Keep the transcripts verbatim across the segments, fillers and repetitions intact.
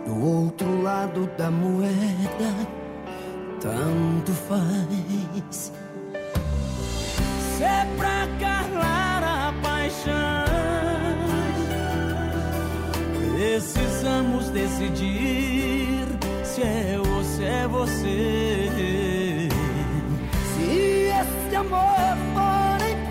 do outro lado da moeda, tanto faz. Se é pra calar a paixão, precisamos decidir se é ou se é você. Se esse amor for em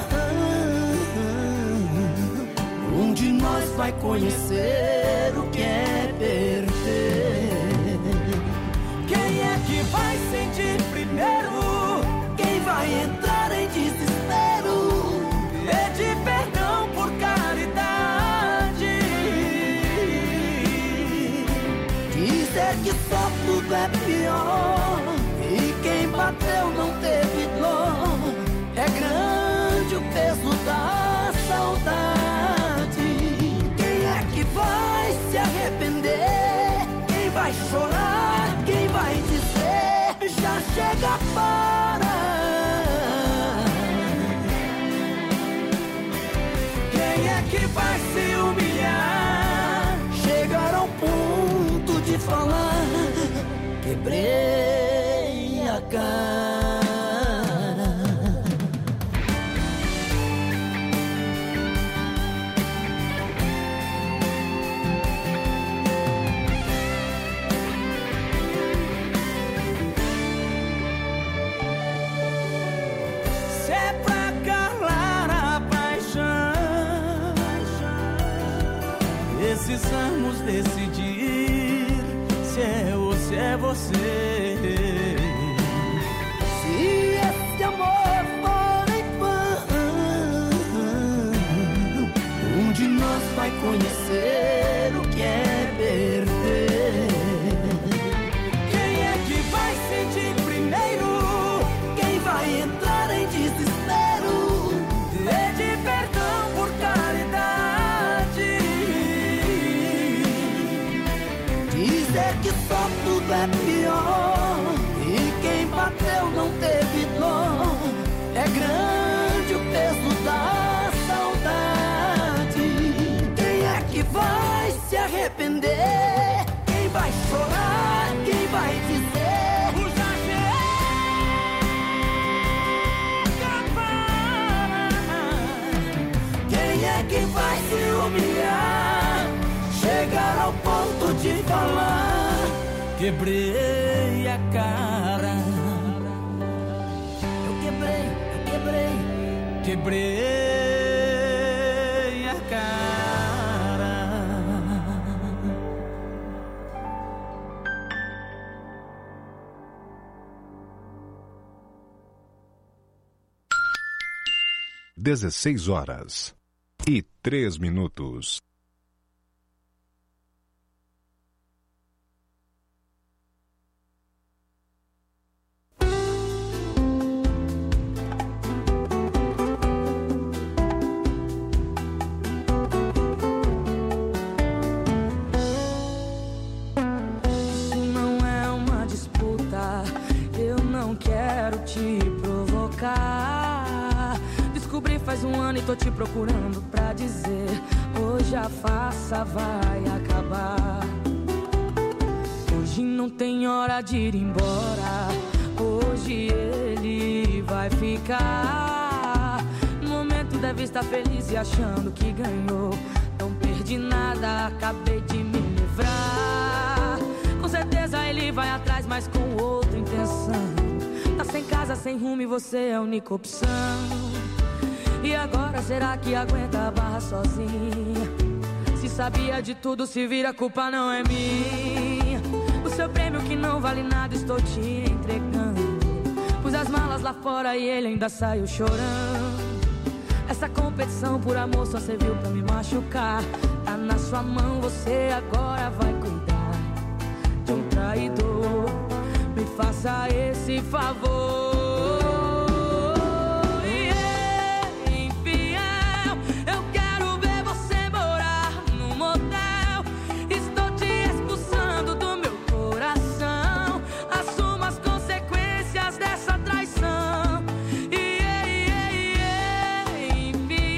vão, um de nós vai conhecer o que é perder. Quem é que vai sentir primeiro? Quem vai entrar em desespero? Pedir perdão por caridade, dizer que só tudo é pior e quem bateu não teve dor. É grande o peso da saudade. Quem é que vai se arrepender? Quem vai chorar? Quem vai dizer já chega para? Quem é que vai se humilhar? Chegar ao ponto de falar: quebrei a cara. Se é pra calar a paixão, precisamos decidir se é ou se é você. Se esse amor for em vão, um de nós vai conhecer o que é perder. Quem é que vai sentir primeiro? Quem vai entrar em desespero? Pedir perdão por caridade, dizer que só tudo é pior e quem bateu não teve dor. É grande o peso da saudade. Quem é que vai se arrepender? Quem vai chorar? Quem vai dizer o já chega para? Quem é que vai se humilhar? Chegar ao ponto de falar: quebrei a cara. Eu quebrei, eu quebrei, quebrei a cara. dezesseis horas e três minutos. Faz um ano e tô te procurando pra dizer: hoje a farsa vai acabar. Hoje não tem hora de ir embora. Hoje ele vai ficar. No momento deve estar feliz e achando que ganhou. Não perdi nada, acabei de me livrar. Com certeza ele vai atrás, mas com outra intenção. Tá sem casa, sem rumo e você é a única opção. E agora será que aguenta a barra sozinha? Se sabia de tudo, se vira, a culpa não é minha. O seu prêmio que não vale nada estou te entregando. Pus as malas lá fora e ele ainda saiu chorando. Essa competição por amor só serviu pra me machucar. Tá na sua mão, você agora vai cuidar de um traidor. Me faça esse favor.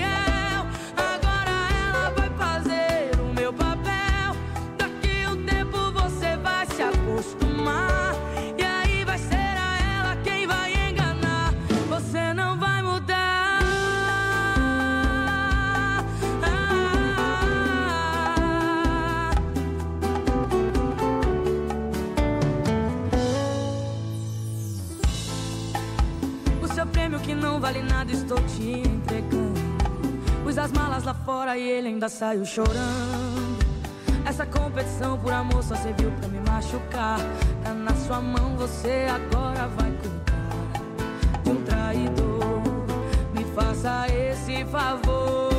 Tempo vale nada, estou te entregando. Pus as malas lá fora e ele ainda saiu chorando. Essa competição por amor só serviu pra me machucar. Tá na sua mão, você agora vai cuidar de um traidor. Me faça esse favor.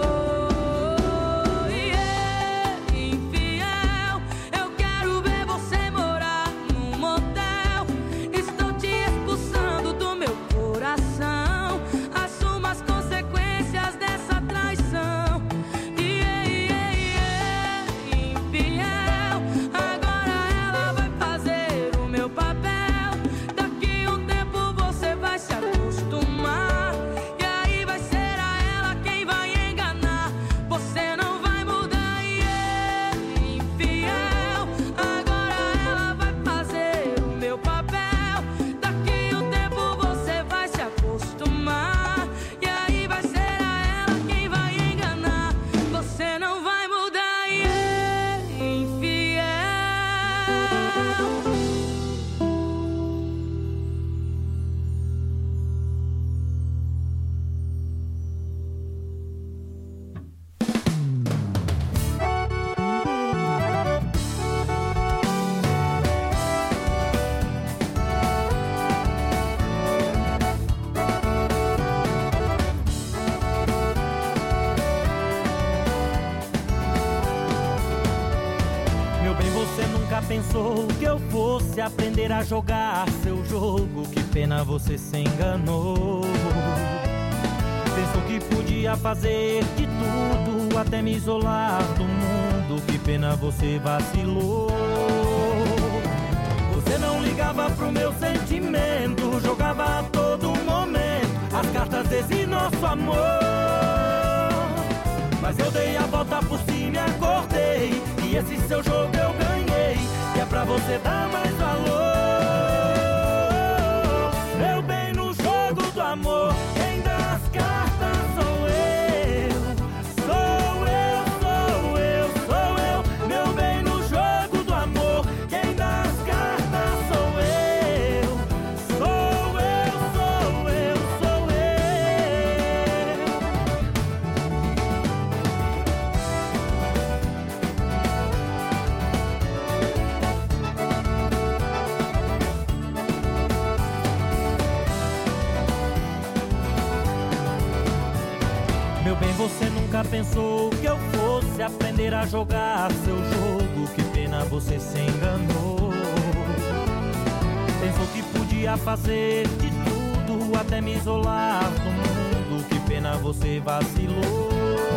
Pensou que eu fosse aprender a jogar seu jogo, que pena você se enganou. Pensou que podia fazer de tudo, até me isolar do mundo, que pena você vacilou. Você não ligava pro meu sentimento, jogava a todo momento as cartas desse nosso amor. Mas eu dei a volta por cima e acordei, e esse seu jogo eu ganhei, e é pra você dar mais valor. Meu bem, no jogo do amor, quem dá as cartas sou eu. Sou eu, sou eu, sou eu. Meu bem, no jogo do amor, quem dá as cartas sou eu. Sou eu, sou eu, sou eu. Meu bem, você nunca pensou que eu fosse aprender a jogar seu jogo, que pena você se enganou. Pensou que podia fazer de tudo, até me isolar do mundo, que pena você vacilou.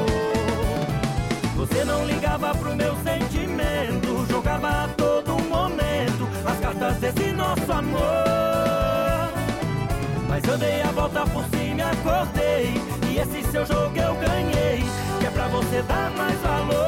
Você não ligava pro meu sentimento, jogava a todo momento as cartas desse nosso amor. Mas eu dei a volta por cima e acordei, e esse seu jogo eu ganhei, que é pra você dar mais valor.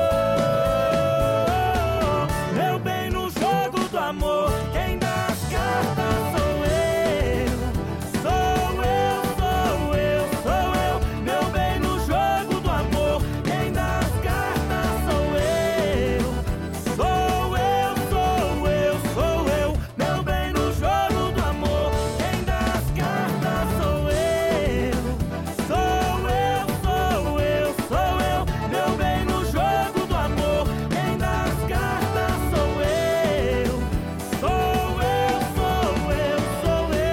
Meu bem, no jogo do amor, quem dá as cartas sou eu. Sou eu, sou eu, sou eu. Meu bem, no jogo do amor, quem dá as cartas sou eu. Sou eu, sou eu, sou eu. Meu bem, no jogo do amor, quem dá as cartas sou eu. Sou eu, sou eu, sou eu. Meu bem, no jogo do amor, quem dá as cartas sou eu. Sou eu, sou eu, sou eu.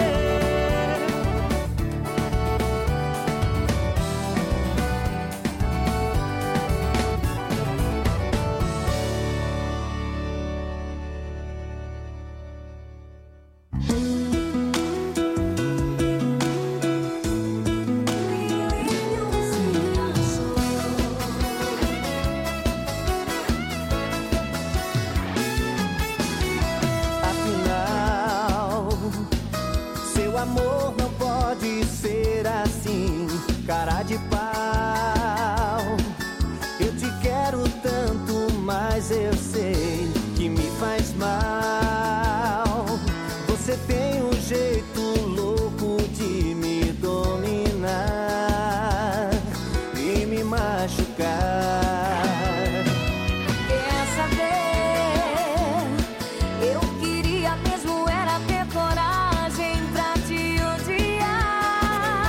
Afinal, seu amor não pode ser assim, cara de pau. Eu te quero tanto, mas eu sei que me faz mal. Você tem um jeito louco de me dominar e me machucar. Quer saber? Eu queria mesmo era ter coragem pra te odiar.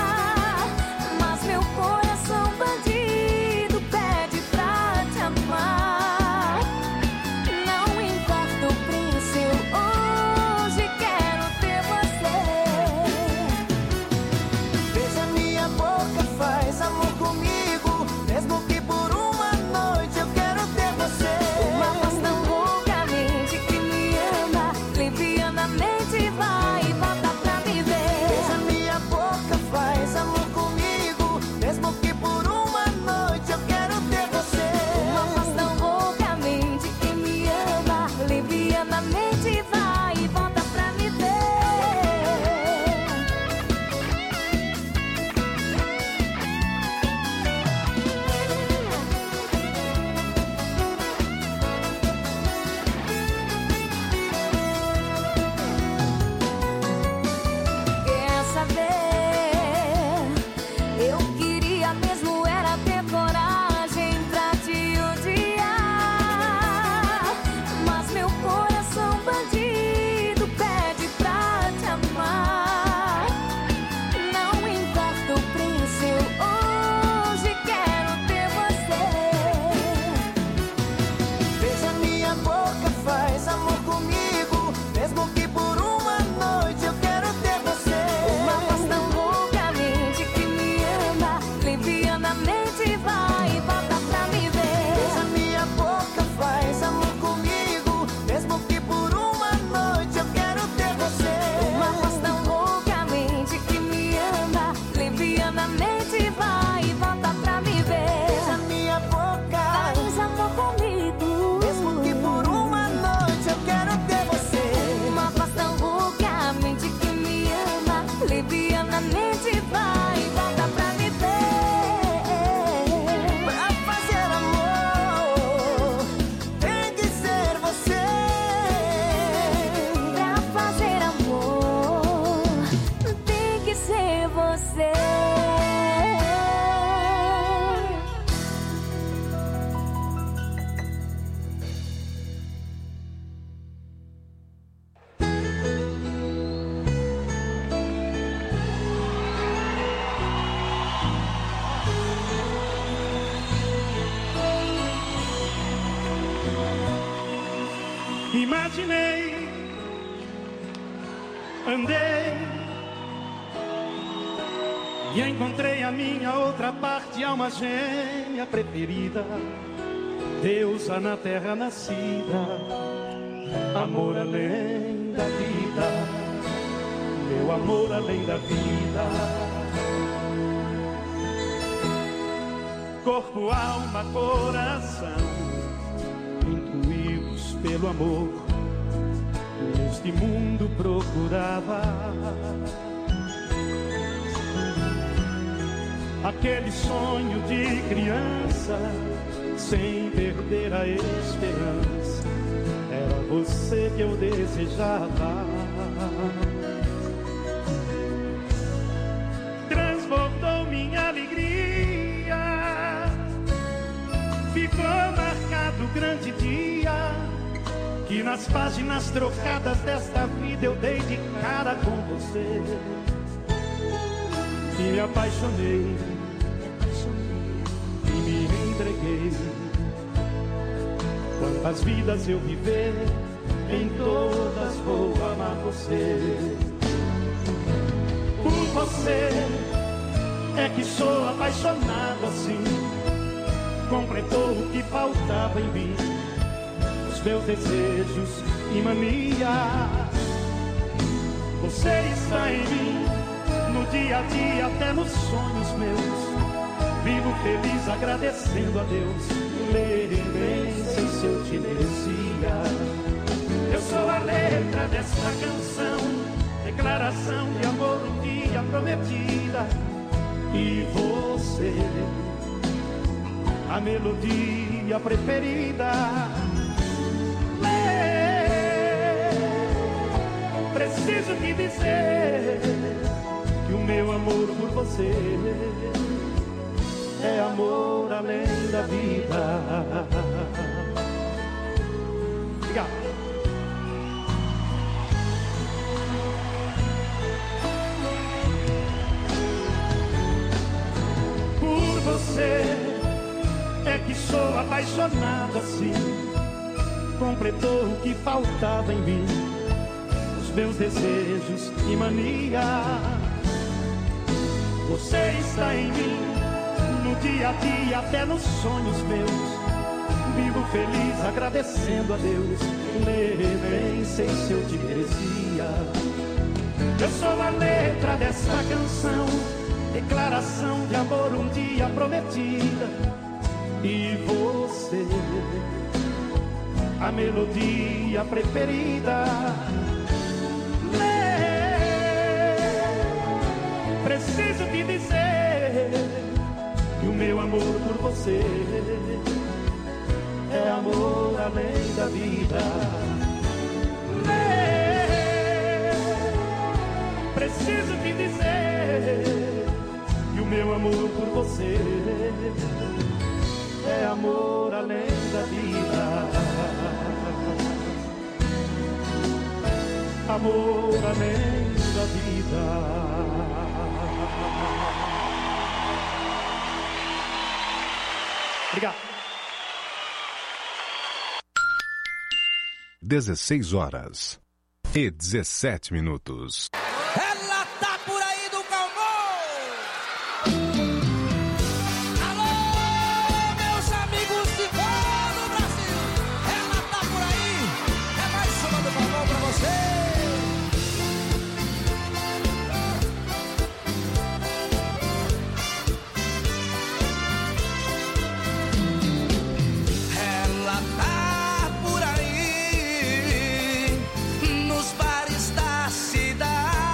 Imaginei, andei e encontrei a minha outra parte, alma gêmea preferida, deusa na terra nascida, amor além da vida, meu amor além da vida. Corpo, alma, coração, intuídos pelo amor, neste mundo procurava aquele sonho de criança, sem perder a esperança. Era você que eu desejava. Transbordou minha alegria, ficou marcado o grande dia que nas páginas trocadas desta vida eu dei de cara com você. E me apaixonei, e me entreguei. Quantas vidas eu viver, em todas vou amar você. Por você é que sou apaixonado assim. Completou o que faltava em mim, os meus desejos e manias. Você está em mim, no dia a dia, até nos sonhos meus. Vivo feliz agradecendo a Deus, nem sei se eu te merecia. Eu sou a letra desta canção, declaração de amor um dia prometida. E você, a melodia preferida. Preciso te dizer que o meu amor por você é amor além da vida. Obrigado. Por você é que sou apaixonado assim. Completou o que faltava em mim, os meus desejos e mania. Você está em mim, no dia a dia, até nos sonhos meus. Vivo feliz agradecendo a Deus, nem sei se eu te merecia. Eu sou a letra desta canção, declaração de amor um dia prometida. E você, a melodia preferida. Preciso te dizer que o meu amor por você é amor além da vida. Preciso te dizer que o meu amor por você é amor além da vida. Amor além da vida. Obrigado. dezesseis horas e dezessete minutos. Ela tá por aí do Calmon. Alô, meus amigos de todo o Brasil. Ela tá por aí. É mais uma do Calmon pra você. Nos bares da cidade.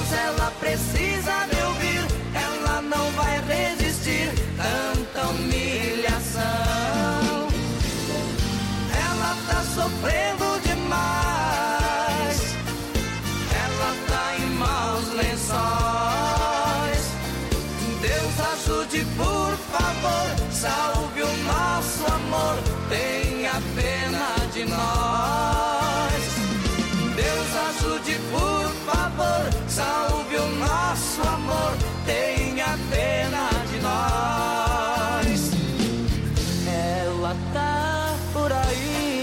mas ela precisa me ouvir. Ela não vai resistir tanta humilhação. Ela tá sofrendo demais. Ela tá em maus lençóis. Deus ajude, por favor, salve o nosso amor, tenha pena de nós. Deus ajude, por favor, salve o nosso amor, tenha pena de nós. Ela tá por aí.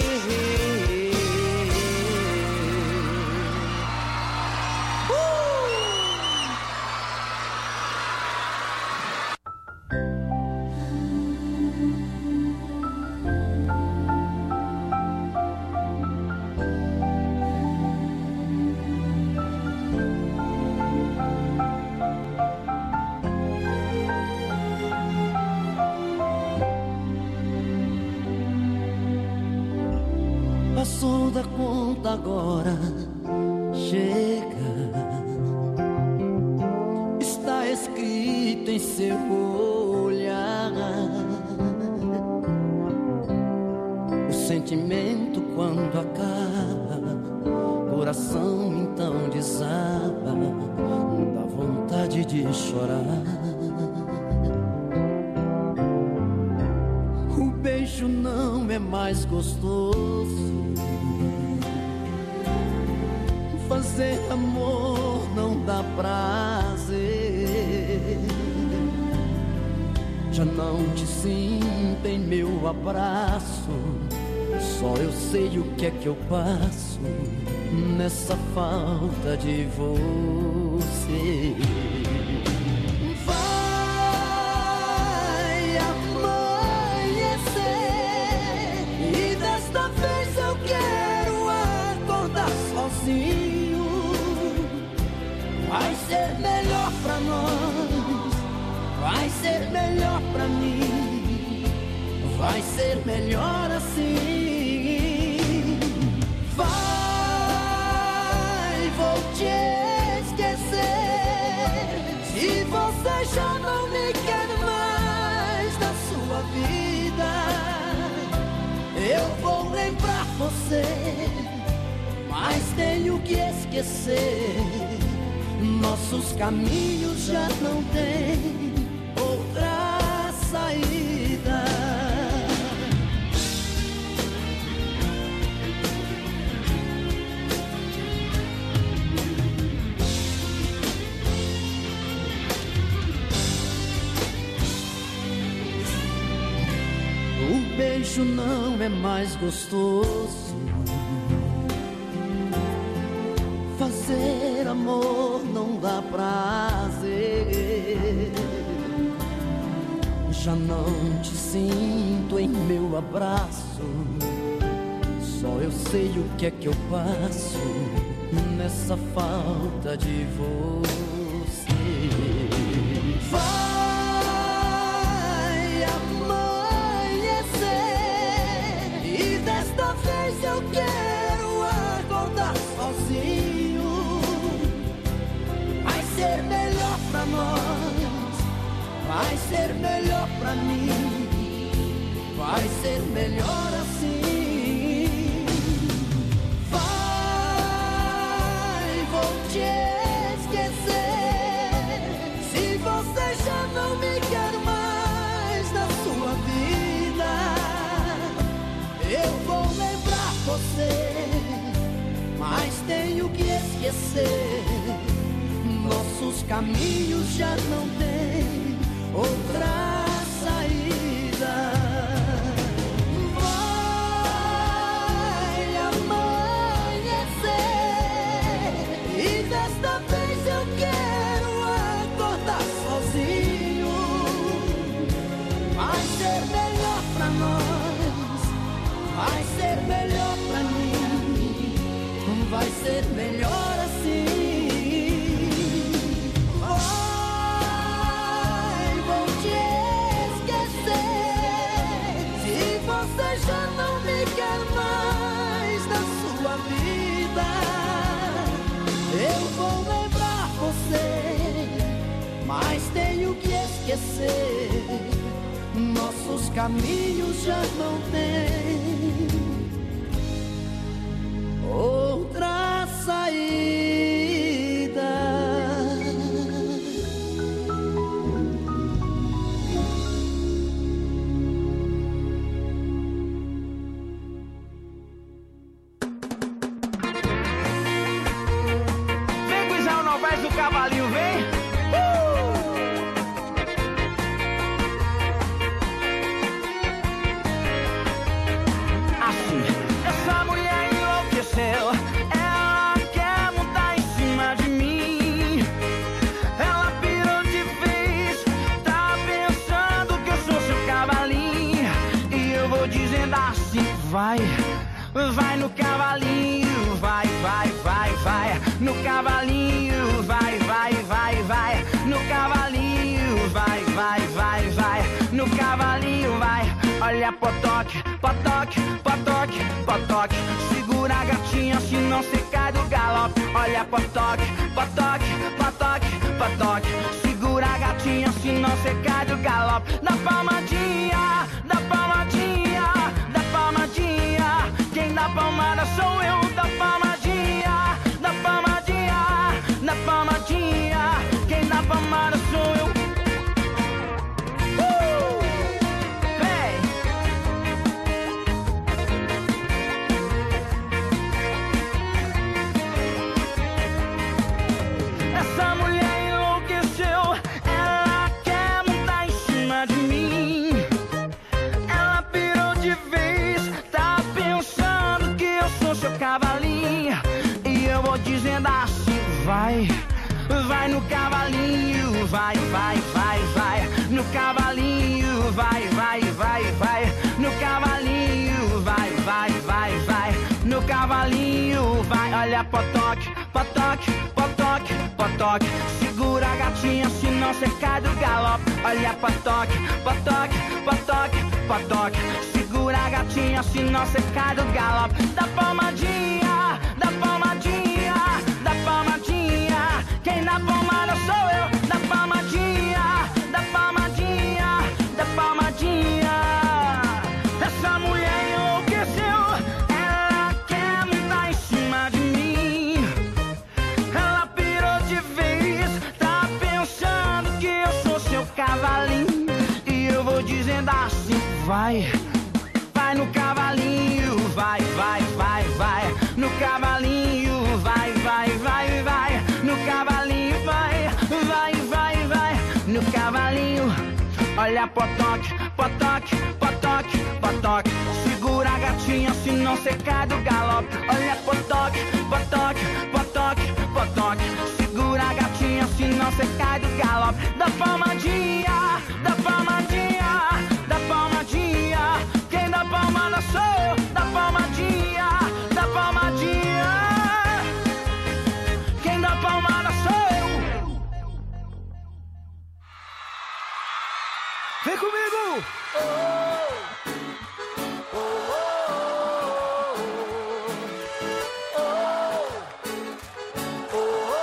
Passou da conta agora, chega. Está escrito em seu olhar. O sentimento quando acaba, coração então desaba, dá vontade de chorar. O beijo não é mais gostoso, fazer amor não dá prazer. Já não te sinto em meu abraço, só eu sei o que é que eu passo nessa falta de você. Vai amanhecer e desta vez eu quero acordar sozinho. Vai ser melhor pra nós, vai ser melhor pra mim, vai ser melhor assim. Vai, vou te esquecer, se você já não me quer mais na sua vida. Eu vou lembrar você, mas tenho que esquecer. Nossos caminhos já não têm outra saída. O beijo não é mais gostoso, fazer amor não dá prazer. Já não te sinto em meu abraço, só eu sei o que é que eu passo nessa falta de você. Vai amanhecer e desta vez eu quero acordar sozinho. Vai ser melhor pra nós, vai ser melhor pra mim, vai ser melhor assim. Vai, vou te esquecer, se você já não me quer mais na sua vida. Eu vou lembrar você, mas tenho que esquecer. Nossos caminhos já não têm outra saída. Vai amanhecer e desta vez eu quero acordar sozinho. Vai ser melhor pra nós, vai ser melhor pra mim, vai ser melhor assim. Vai, vou te esquecer, nossos caminhos já não têm outra saída. Vem, Guizão, não faz o cavalinho, vem. Uh! Assim, essa mulher enlouqueceu. Ela quer montar em cima de mim. Ela pirou de vez. Tá pensando que eu sou seu cavalinho. E eu vou dizendo assim, vai. Vai no cavalinho, vai, vai, vai, vai. No cavalinho, vai, vai, vai, vai. No cavalinho, vai, vai, vai, vai. No cavalinho, vai. Olha, potoque, potoque, potoque, potoque. Segura a gatinha, senão cê cai do galope. Olha, potoque, potoque, potoque, potoque. Segura a gatinha, senão cê cai do galope. Da palmadinha, da palmadinha, da palmadinha. Quem dá palmada sou eu, da palmadinha, da palmadinha, da palmadinha. Quem dá palmada sou eu. Uh! Hey! Essa mulher enlouqueceu, ela quer montar em cima de mim. Ela pirou de vez, tá pensando que eu sou seu cavalinho. E eu vou dizendo assim, vai, vai no cavalinho, vai, vai, vai, vai. No cavalinho, vai, vai, vai, vai. No cavalinho, vai, vai, vai, vai. No cavalinho, vai. Olha, potoque, potoque, potoque, potoque. Segura a gatinha, senão cê cai do galope. Olha, potoque, potoque, potoque, potoque. Segura a gatinha, senão cê cai do galope. Da palmadinha, da palmadinha, da palmadinha. Quem dá palmada sou eu, da palmadinha, da palmadinha, da palmadinha. Essa mulher enlouqueceu, ela quer montar em cima de mim. Ela pirou de vez, tá pensando que eu sou seu cavalinho. E eu vou dizendo assim, vai, vai no cavalinho, vai, vai, vai, vai. No cavalinho, vai, vai, vai, vai. No cavalinho, vai, vai, vai, vai. No cavalinho, olha, potoque, potoque, potoque, potoque. Segura a gatinha, senão cê cai do galope. Olha, potoque, potoque, potoque, potoque. Segura a gatinha, senão cê cai do galope. Da palmadinha, da palmadinha, da palmadinha. Quem dá palmada sou eu, da palmadinha, da palmadinha. Quem dá palmada sou eu. Vem comigo! Oh, oh, oh,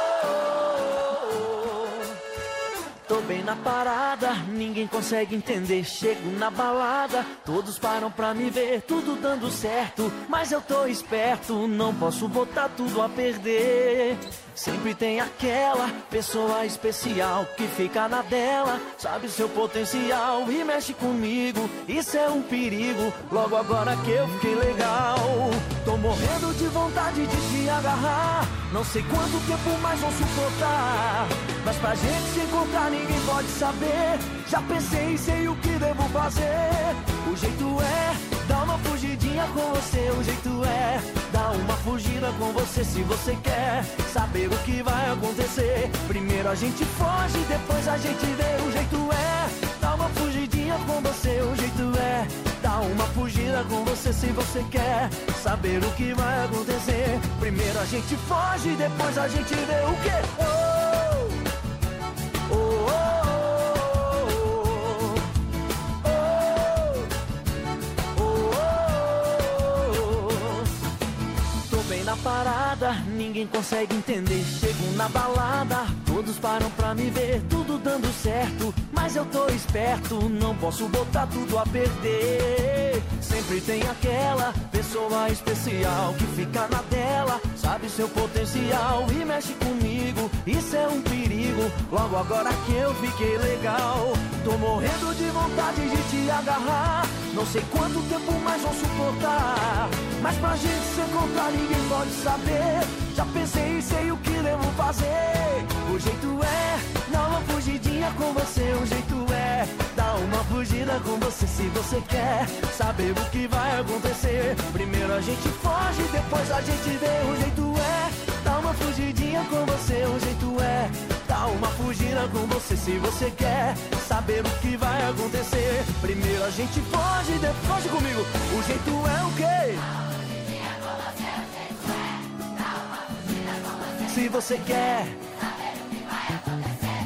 oh, oh. Tô bem na parada, ninguém consegue entender. Chego na balada, todos param pra me ver, tudo dando certo. Mas eu tô esperto, não posso botar tudo a perder. Sempre tem aquela pessoa especial que fica na dela, sabe seu potencial e mexe comigo. Isso é um perigo, logo agora que eu fiquei legal. Tô morrendo de vontade de te agarrar, não sei quanto tempo mais vou suportar. Mas pra gente se encontrar ninguém pode saber. Já pensei e sei o que devo fazer. O jeito é dar uma fugidinha com você. O jeito é dar uma fugida com você. Se você quer saber o que vai acontecer, primeiro a gente foge, depois a gente vê. O jeito é dar uma fugidinha com você. O jeito é dar uma fugida com você. Se você quer saber o que vai acontecer, primeiro a gente foge, depois a gente vê. O quê? Oh, oh, oh, na parada, ninguém consegue entender. Chego na balada, todos param pra me ver, tudo dando certo. certo, mas eu tô esperto, não posso botar tudo a perder. Sempre tem aquela pessoa especial que fica na tela, sabe seu potencial e mexe comigo, isso é um perigo. Logo agora que eu fiquei legal, tô morrendo de vontade de te agarrar. Não sei quanto tempo mais vão suportar, mas pra gente se encontrar ninguém pode saber. Já pensei e sei o que devo fazer. O jeito é dar uma fugidinha com você. O jeito é dar uma fugida com você. Se você quer saber o que vai acontecer, primeiro a gente foge, depois a gente vê. O jeito é dar uma fugidinha com você. O jeito é dar uma fugida com você. Se você quer saber o que vai acontecer, primeiro a gente foge, depois foge comigo. O jeito é o quê? Se você quer saber o que vai acontecer,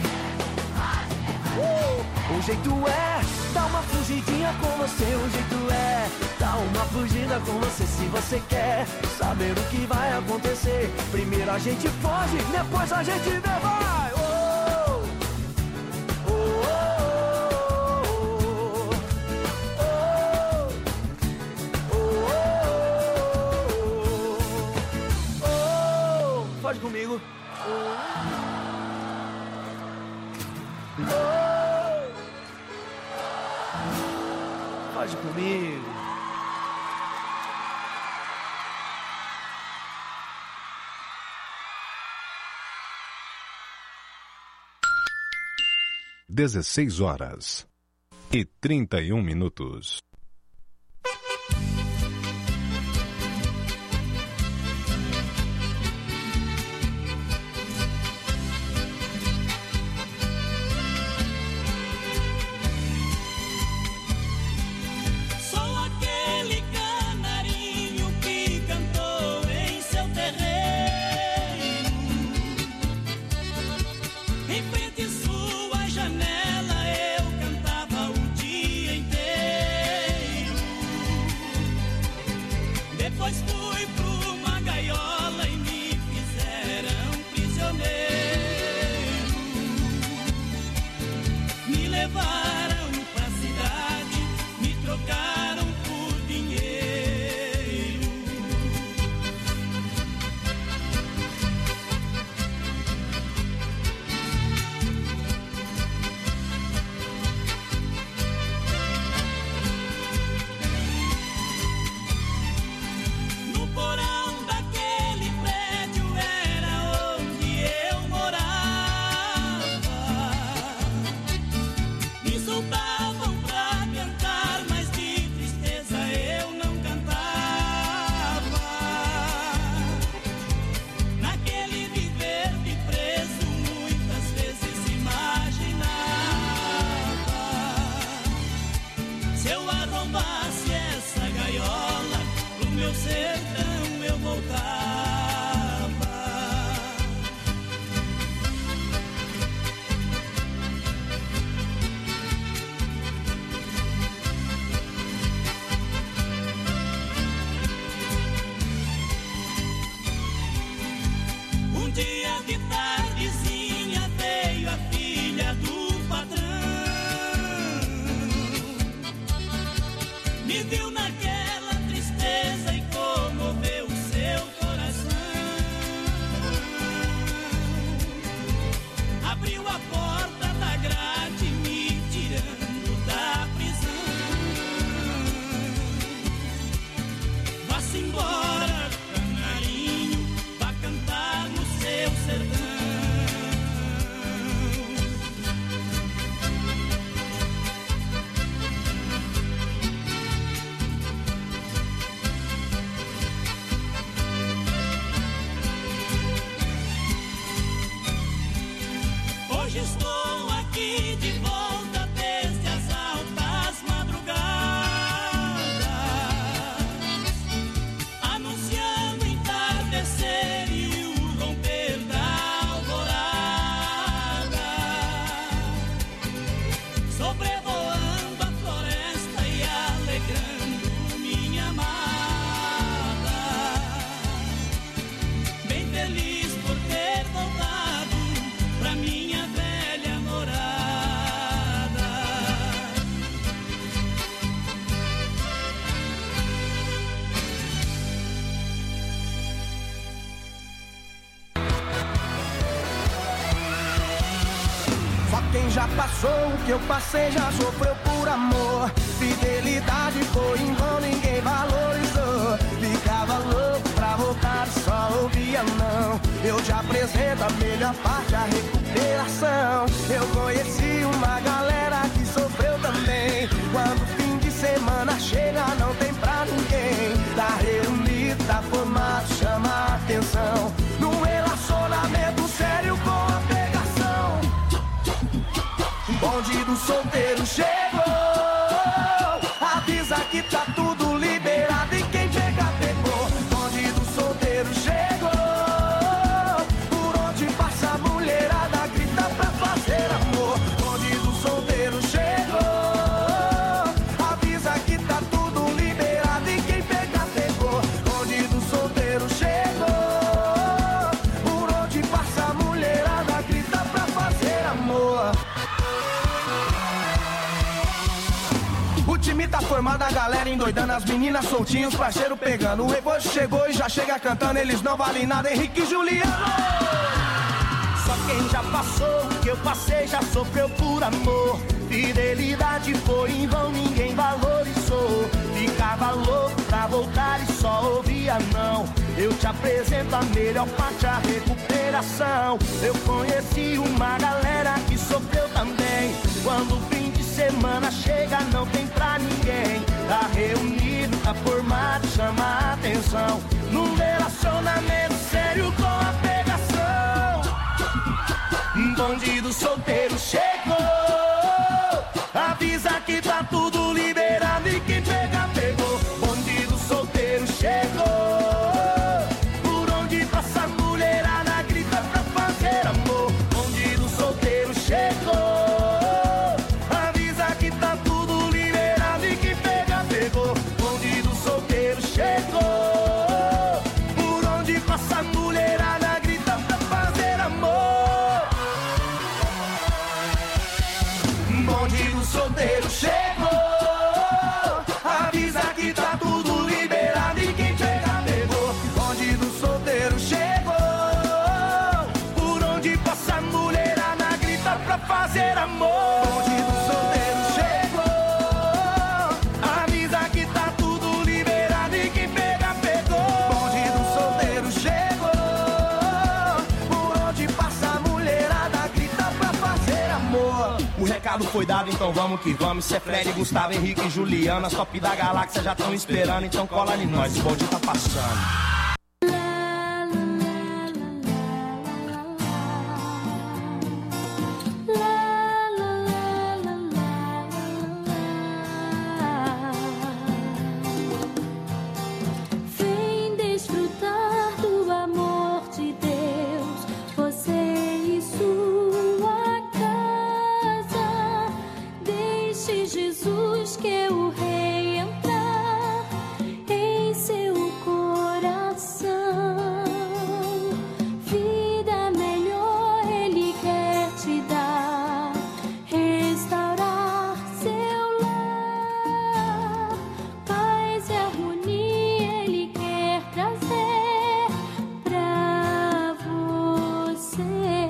uh! O jeito é dar uma fugidinha com você. O jeito é dar uma fugida com você. Se você quer saber o que vai acontecer, primeiro a gente foge, depois a gente vê, vai! Oh! Oh, oh, oh, oh, oh. Foge comigo. Oh. Foge comigo. dezesseis horas e trinta e um minutos. Bem feliz por ter voltado pra minha velha morada. quem já passou o que eu passei já sofreu por amor. Fidelidade foi em vão, ninguém valorizou. Ficava louco pra voltar, só ouvia não. Eu te apresento a melhor parte, a recuperação. Eu conheci uma galera que sofreu também. Quando o fim de semana chega, não tem pra ninguém. Tá reunido, tá formado, chama a atenção. Num relacionamento sério com a pegação. Bonde do solteiro chegou. Avisa que tá tudo liberado e quem pegar pegou. Bonde do solteiro chegou. Por onde passa a mulherada grita pra fazer amor. Bonde do solteiro chegou. Avisa que tá tudo liberado e quem pegar pegou. Bonde do solteiro chegou. Por onde passa a mulherada grita pra fazer amor. O time tá formado, a galera endoidando, as meninas soltinhas, os parceiros pegando. O rebote chegou e já chega cantando, eles não valem nada, Henrique e Juliano. Só quem já passou o que eu passei já sofreu por amor. Fidelidade foi em vão, ninguém valorizou. Ficava louco pra voltar e só ouvia não. Eu te apresento a melhor parte, a recuperação. Eu conheci uma galera que sofreu também. Quando o fim de semana chega, não tem pra ninguém. Tá reunido, tá formado, chama a atenção. Num relacionamento sério com a pegação. Bandido solteiro chegou. Avisa que tá tudo liberado e quem pega, pegou. Bandido solteiro chegou. Por onde passa a mulherada grita pra fazer amor. Bandido solteiro chegou. Avisa que tá tudo liberado e quem pega, pegou. Bandido solteiro chegou. Por onde passa a mulherada grita pra fazer amor. Bonde do solteiro chegou. Avisa que tá tudo liberado e quem pega pegou. Bonde do solteiro chegou. Por onde passa a mulherada grita pra fazer amor. Bonde do solteiro chegou. Avisa que tá tudo liberado e quem pega pegou. Bonde do solteiro chegou. Por onde passa a mulherada grita pra fazer amor. O recado foi dado, então vamos que vamos. Cê é Fred, Gustavo, Henrique e Juliana. As top da galáxia já tão esperando, então cola em nós, o bonde tá passando. Vem desfrutar do amor de Deus, você e sua casa. Deixe Jesus, que o Rei, entrar em seu coração. Vida melhor Ele quer te dar, restaurar seu lar. Paz e harmonia Ele quer trazer pra você.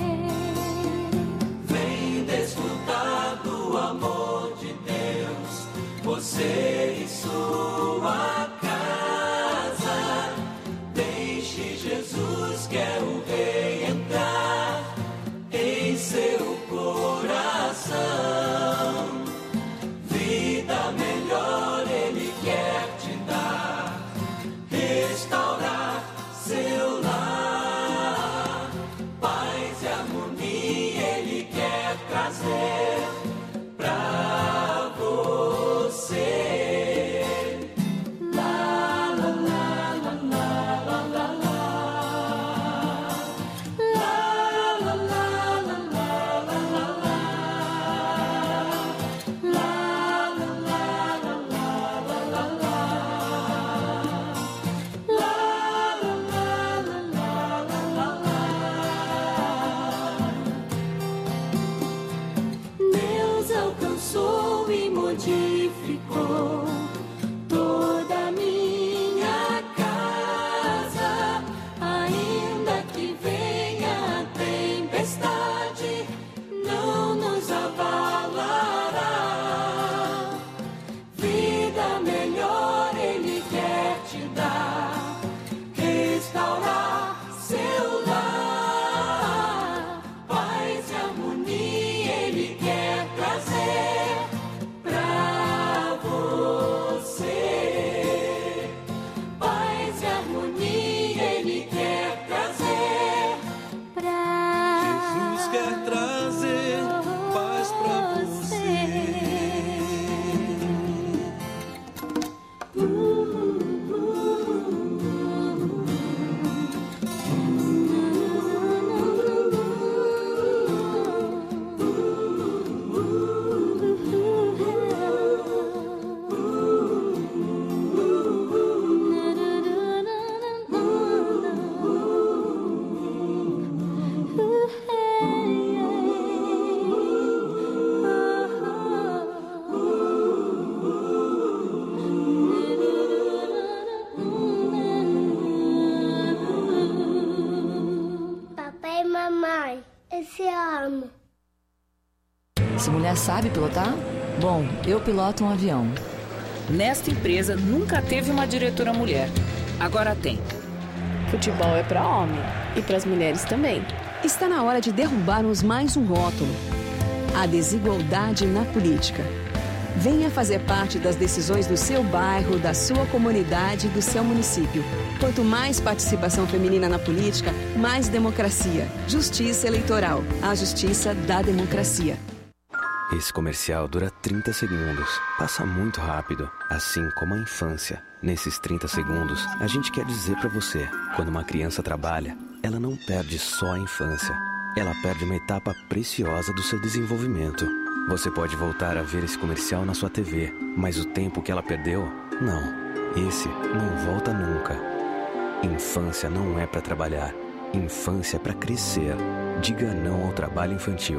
Vem desfrutar do amor de Deus, você e sua casa. Deixe Jesus, que é o Rei, entrar em seu coração. Vida melhor Ele quer te dar, restaurar seu lar. Paz e harmonia Ele quer trazer pra você. La la la la la la la la. La la la la la la la la. La la la la la la la la. La la la la la la la. Deus alcançou e modificou toda a minha casa. Ainda que venha a tempestade, não nos Ele quer trazer pra você paz e harmonia. Ele quer trazer pra Jesus quer trazer paz pra você. Papai e mamãe, eu te amo. Se mulher sabe pilotar? Bom, eu piloto um avião. Nesta empresa nunca teve uma diretora mulher. Agora tem. Futebol é para homem e para as mulheres também. Está na hora de derrubarmos mais um rótulo: a desigualdade na política. Venha fazer parte das decisões do seu bairro, da sua comunidade e do seu município. Quanto mais participação feminina na política, mais democracia. Justiça Eleitoral. A justiça da democracia. Esse comercial dura trinta segundos. Passa muito rápido, assim como a infância. Nesses trinta segundos, a gente quer dizer pra você: quando uma criança trabalha, ela não perde só a infância. Ela perde uma etapa preciosa do seu desenvolvimento. Você pode voltar a ver esse comercial na sua T V, mas o tempo que ela perdeu, não. Esse não volta nunca. Infância não é pra trabalhar. Infância é pra crescer. Diga não ao trabalho infantil.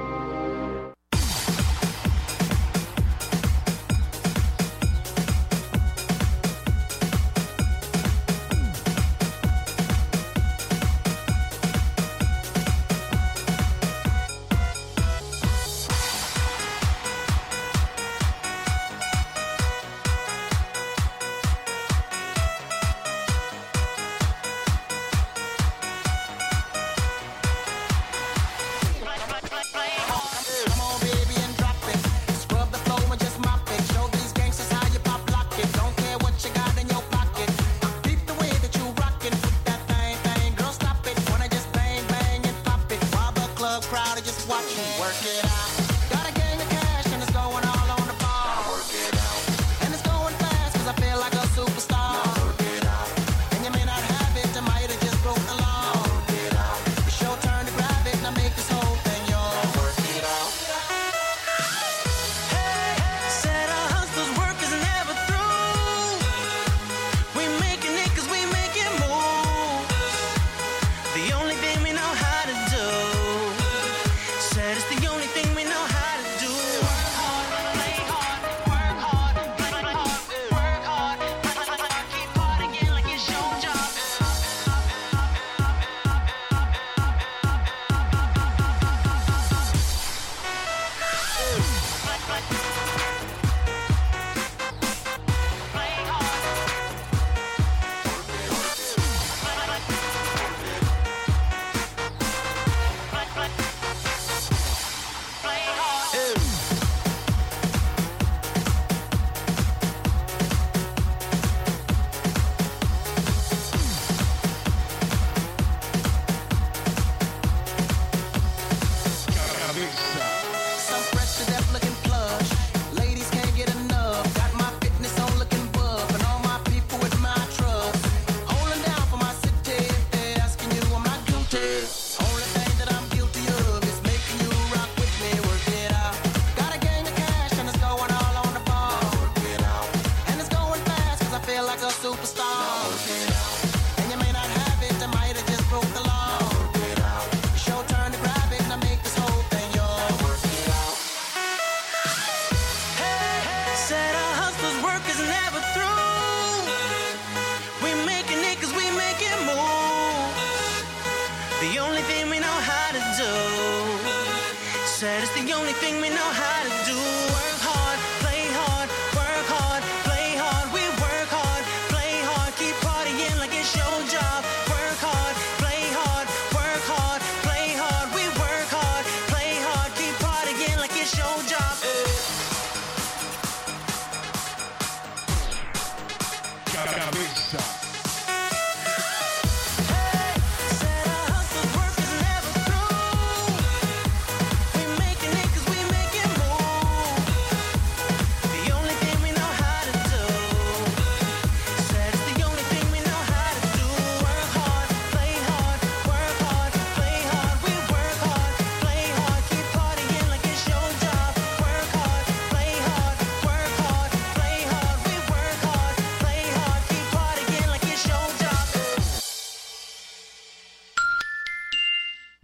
Said it's the only thing we know how to do. Work hard, play hard, work hard, play hard. We work hard, play hard, keep partying like it's your job. Work hard, play hard, work hard, play hard. We work hard, play hard, keep partying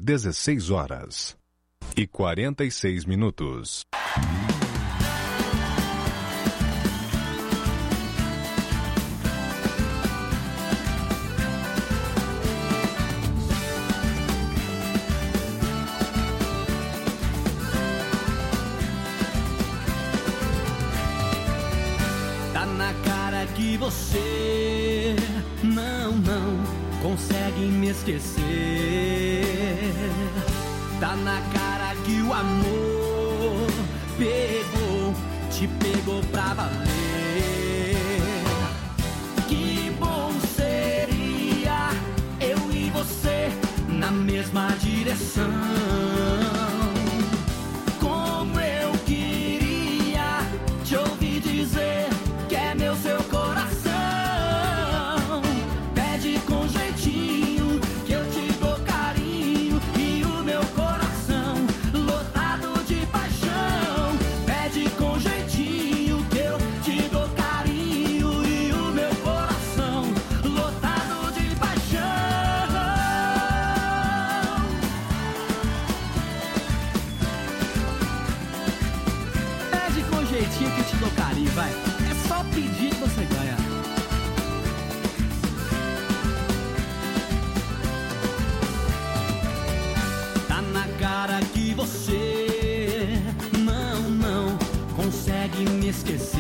dezesseis horas e quarenta e seis minutos. Que você não, não consegue me esquecer. Tá na cara que o amor pegou, te pegou pra valer. Que bom seria eu e você na mesma direção. Como eu queria te ouvir dizer que é meu seu coração. Pede com jeitinho que eu te dou carinho e o meu coração lotado de paixão. Pede com jeitinho que eu te dou carinho e o meu coração lotado de paixão. Pede com jeitinho que eu te dou carinho, vai. Só pedir que você ganha. Tá na cara que você não, não consegue me esquecer.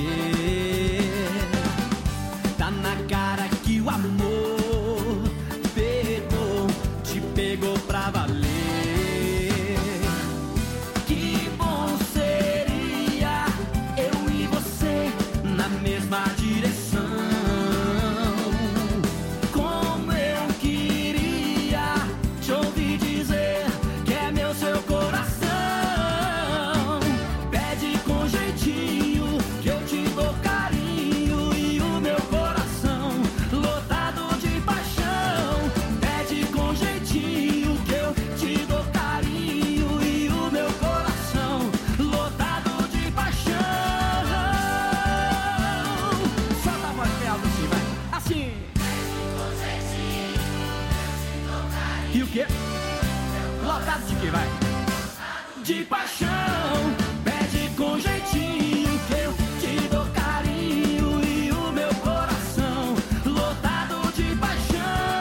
Tá na cara que o amor pegou, te pegou pra valer. Que bom seria eu e você na mesma direção. Como eu queria te ouvir dizer que é meu seu coração. Pede com jeitinho que eu te dou carinho e o meu coração lotado de paixão. Pede com jeitinho que eu te dou carinho e o meu coração lotado de paixão. Assim. E o quê? Lotado de quê, vai? De paixão. Pede com jeitinho que eu te dou carinho e o meu coração lotado de paixão.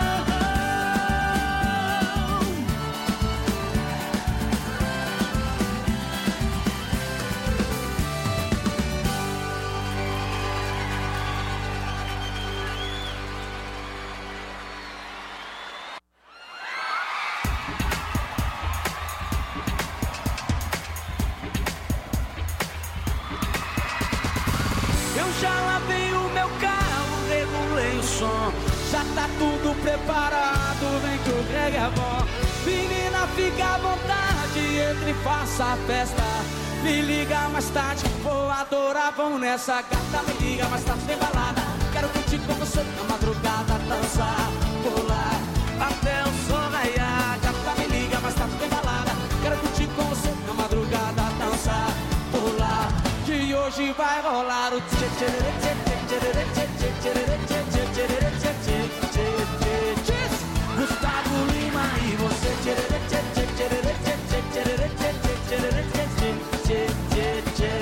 Já lavei o meu carro, regulei o som. Já tá tudo preparado, vem que o Greg é bom. Menina, fica à vontade, entre e faça a festa. Me liga mais tarde, vou adorar, vamos nessa. Gata, me liga mais tarde, tem balada. Quero curtir com você na madrugada, dançar, pular até o sol raiar. Gata, me liga mais tarde, tem balada. Quero curtir com você na madrugada, dançar, pular. Que hoje vai rolar o tchê tchê tchê tchê tchê tchê tchê tchê tchê tchê. Gustavo Lima e você tchê tchê tchê tchê tchê tchê tchê tchê tchê.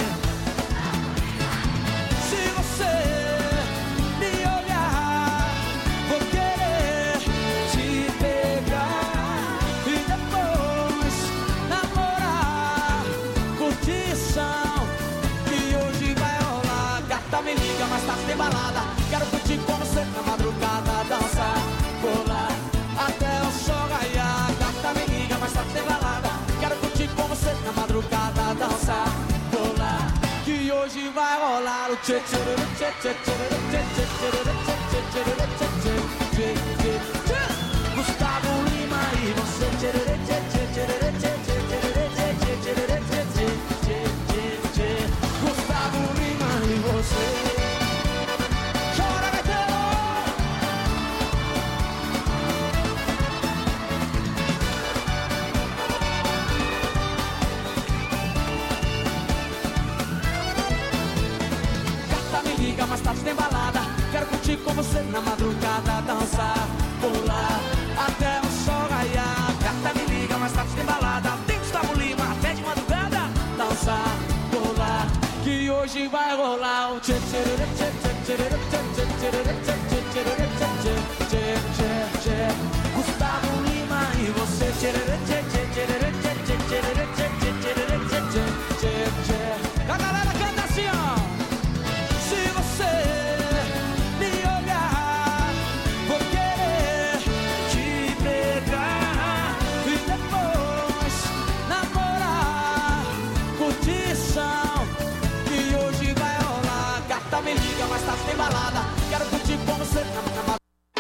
Se você me olhar, vou querer te pegar e depois namorar, curtição. Me liga, mas tá sem balada. Quero curtir com você na madrugada, dançar, pular até o sol raiar. Gata, me liga, mas tá sem balada. Quero curtir com você na madrugada, dançar, pular. Que hoje vai rolar o tchê tchê tchê tchê tchê tchê tchê tchê tchê tchê. Gustavo Lima e você tchê tchê tchê tchê tchê tchê tchê tchê tchê. Gustavo Lima e você. Chora, gaiteiro! Gata, me liga, mais tarde tem balada. Quero curtir com você na madrugada, dançar, pular até o sol raiar. Gata, me liga, mais tarde hoje vai rolar o tchê tchê tchê tchê tchê tchê tchê tchê tchê tchê. Gustavo Lima e você tchê tchê tchê tchê tchê tchê tchê tchê tchê. A galera canta assim, ó. Se você me olhar, vou querer te pegar e depois namorar. Curtição que hoje vai rolar. Gata me liga, mas tá sem balada. Quero curtir com você na balada.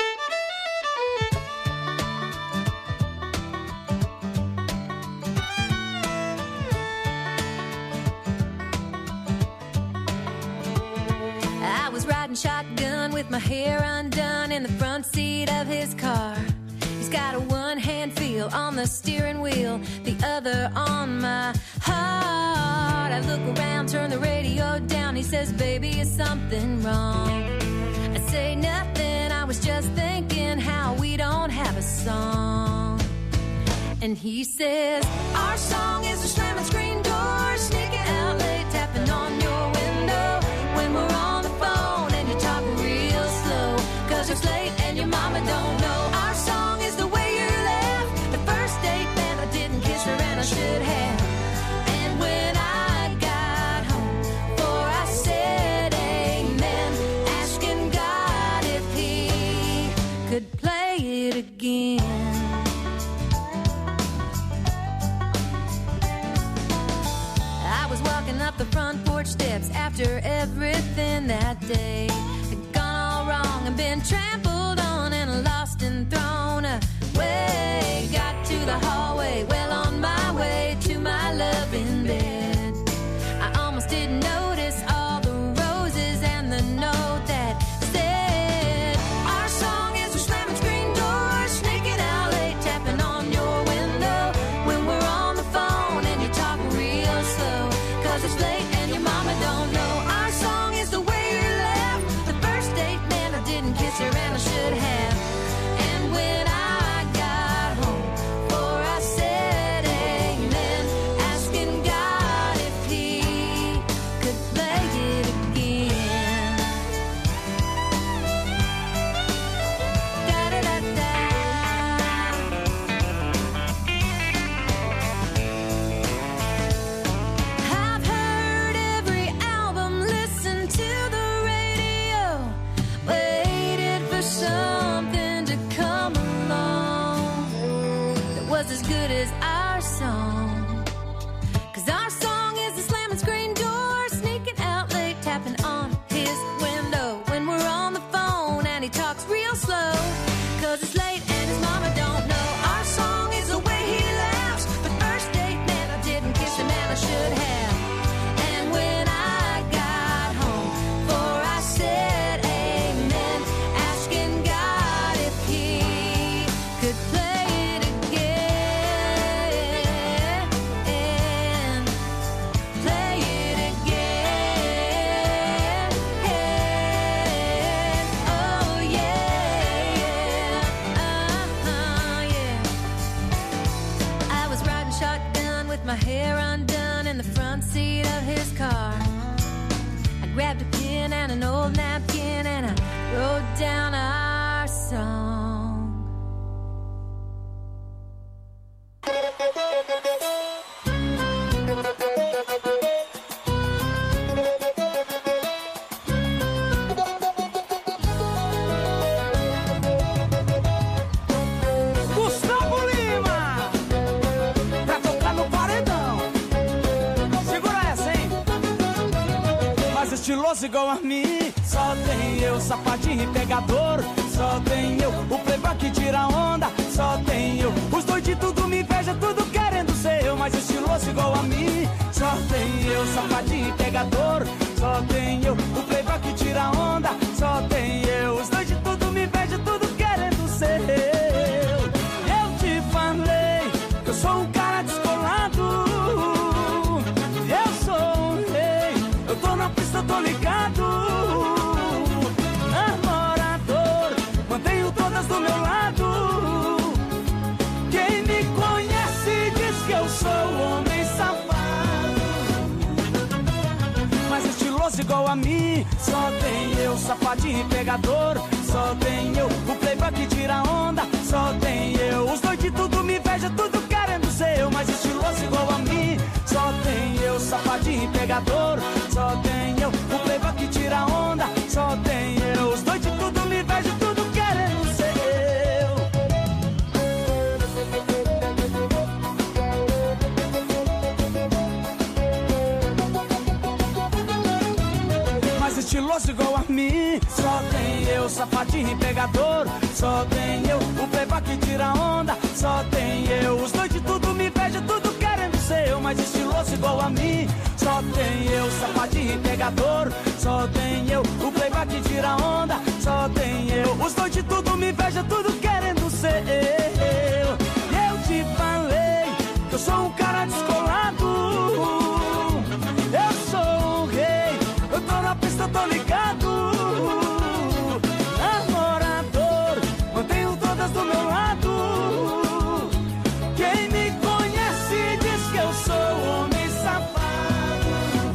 Shotgun with my hair undone in the front seat of his car. He's got a one-hand feel on the steering wheel, the other on my heart. I look around, turn the radio down. He says, baby, is something wrong? I say nothing, I was just thinking how we don't have a song. And he says, our song is a slamming screen door, sneaking out late, tapping on your window when we're on the phone. Cause it's late and your mama don't know. Our song is the way you left the first date, man, I didn't kiss her and I should have. And when I got home, for I said amen, asking God if he could play it again. I was walking up the front porch steps after everything that day wrong and been trampled on and lost and thrown away. Got to the hallway, well on my way to my loving bed. I almost didn't notice all the roses and the note that said, our song is a slamming screen door, sneaking out late, tapping on your window when we're on the phone and you talk real slow. Cause it's late and your mama don't know. Our song is the way you left the first date, didn't kiss her and I should have. And when I got home, for I said amen, asking God if he could play it again. Da da da da. I've heard every album, listened to the radio, wait, something to come along that was as good as our song. Cause our song is the slamming screen door, sneaking out late, tapping on his window when we're on the phone and he talks real slow. Cause it's late and his mama don't know. Our song is the way he laughs, but first date, man, I didn't kiss him and I should have. And when I got home, for I said amen, asking God if he could play it again, play it again. Oh yeah, uh-huh, yeah. I was riding shotgun with my hair undone in the front seat of his car. I grabbed a pen and an old napkin and I wrote down our song. Gustavo Lima, pra tocar no paredão. Segura essa, hein? Mas estiloso igual a mim, só tem eu, sapatinho e pegador. Só tem eu, o playboy que tira onda. Só tem eu, os dois de tudo me inveja, tudo querendo ser eu. Mas estiloso igual a mim, só tem eu, sapatinho e pegador. Só tem eu, o playboy que tira onda. Só tem eu, os dois de tudo me inveja, tudo querendo ser eu. Eu te falei que eu sou um cara descolado. Eu sou um rei, eu tô na pista, eu tô ligado. Namorador, mantenho todas do meu lado. Quem me conhece diz que eu sou homem safado. Mas estiloso igual a mim. Só tem eu, safadinho e pegador. Só tem eu, o playboy que tira onda. Só tem eu, os dois de tudo me inveja, tudo querendo ser eu, mas estiloso igual a mim. Só tem eu, safadinho e pegador. Só tem eu, o playboy que tira onda. Só tem eu, os dois de tudo me inveja, tudo querendo ser eu. Mas estiloso igual a mim. Só tem eu, safadinho e pegador. Só tem eu, o playboy que tira onda. Só tem eu, os dois de tudo me inveja, tudo querendo ser eu, mas estiloso igual a mim. Só tem eu, safadinho e pegador. Só tem eu, o playboy que tira onda. Só tem eu, os dois de tudo me inveja, tudo querendo ser eu. E eu te falei que eu sou um cara descolado. Eu sou o rei, eu tô na pista, tô ligado. Namorador, mantenho todas do meu lado. Quem me conhece diz que eu sou homem safado,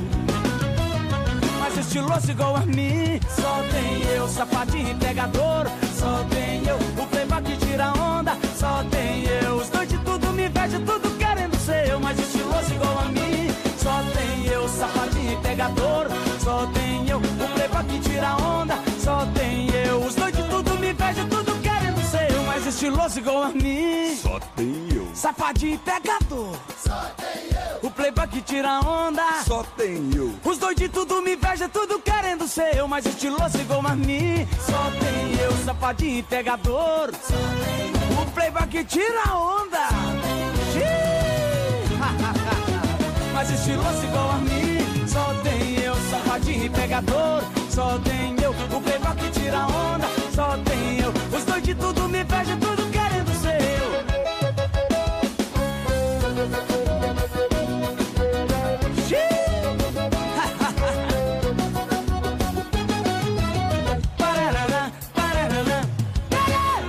mas estiloso igual a mim. Só tem eu, safadinho e pegador. Só tem eu, o playboy que tira onda. Só tem eu, os dois de tudo me inveja, tudo querendo ser eu, mas estiloso igual a mim. Só tem eu, safadinho e pegador. Só tem eu, o playboy que tira onda. Só tem eu, os dois de tudo me inveja, tudo querendo ser eu, mas estiloso igual a mim. Só tem eu, safadinho e pegador. Só tem eu, o playboy que tira onda. Só tem eu, os dois de tudo me inveja, tudo querendo ser eu, mas estiloso igual a mim. Só tem eu, safadinho e pegador. Só tem eu, o playboy que tira onda. Mas estiloso igual a mim. Só tem eu, safadinho e pegador. Só tem eu, o playboy que tira onda. Só tem eu, os dois de tudo me inveja, tudo querendo ser eu. Parará, parará, parará.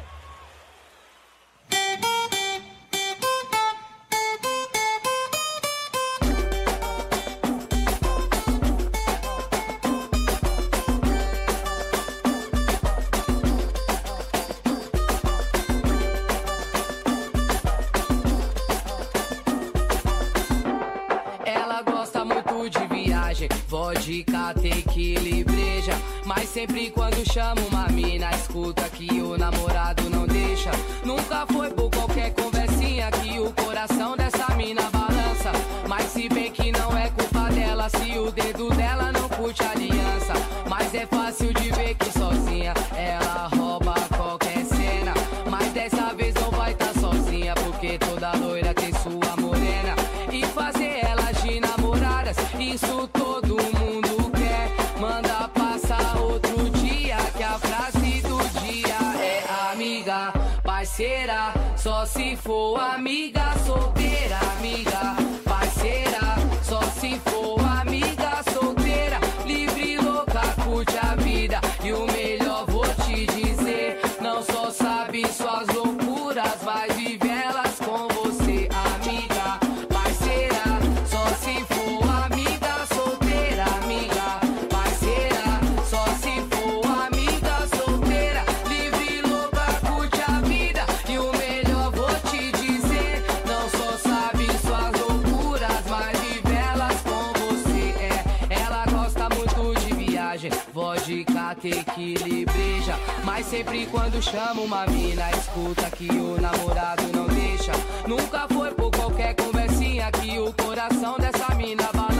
Vodka, tequila, breja. Mas sempre quando chamo uma mina, escuta que o namorado não deixa. Nunca foi por qualquer conversinha que o coração dessa mina balança. Mas se bem que não é culpa dela, se o dedo dela não curte a aliança. Mas é fácil de ver que sozinha ela rouba qualquer cena. Mas dessa vez não vai tá sozinha, porque toda loira tem sua morena. E fazer elas de namoradas, isso todo mundo quer. Manda passar outro dia, que a frase do dia é amiga, parceira. Só se for amiga solteira, amiga, parceira. Só se for amiga solteira, livre, louca, curte a vida. E o melhor vou te dizer, não só sabe suas loucuras, mas vive elas com você, amiga, parceira. Só se for amiga solteira, amiga, parceira. Só se for amiga solteira, livre, louca, curte a vida. E o melhor vou te dizer, não só sabe suas loucuras, mas vive elas com você. É, ela gosta muito de viagem, vodka, tequila e breja. Mas sempre quando chama uma mina, escuta que o namorado não deixa. Nunca foi por qualquer conversinha que o coração dessa mina